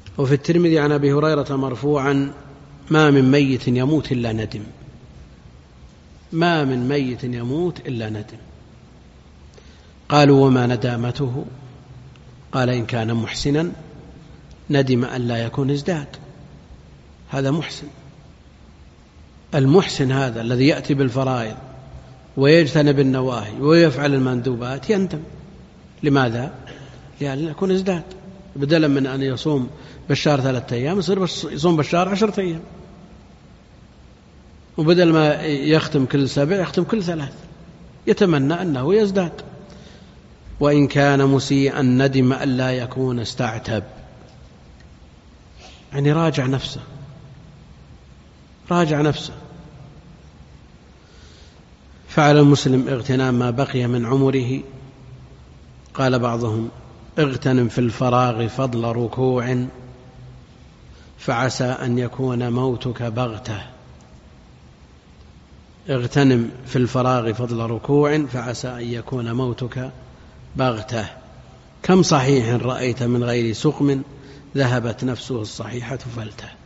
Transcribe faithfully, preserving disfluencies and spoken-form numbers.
وفي الترمذي عن أبي هريرة مرفوعا: ما من ميت يموت إلا ندم، ما من ميت يموت إلا ندم. قالوا: وما ندامته؟ قال: إن كان محسنا ندم أن لا يكون ازداد. هذا محسن. المحسن هذا الذي يأتي بالفرائض ويجتنب النواهي ويفعل المندوبات يندم. لماذا؟ لأن يكون ازداد، بدلا من أن يصوم بالشهر ثلاثة أيام يصير يصوم بالشهر عشرة أيام، وبدل ما يختم كل سبع يختم كل ثلاث، يتمنى أنه يزداد. وإن كان مسيئا ندم أن لا يكون استعتب، يعني راجع نفسه، راجع نفسه. فعلى المسلم اغتنام ما بقي من عمره. قال بعضهم: اغتنم في الفراغ فضل ركوع فعسى أن يكون موتك بغتة. اغتنم في الفراغ فضل ركوع فعسى أن يكون موتك بغتة. كم صحيح رأيت من غير سقم ذهبت نفسه الصحيحة فلته.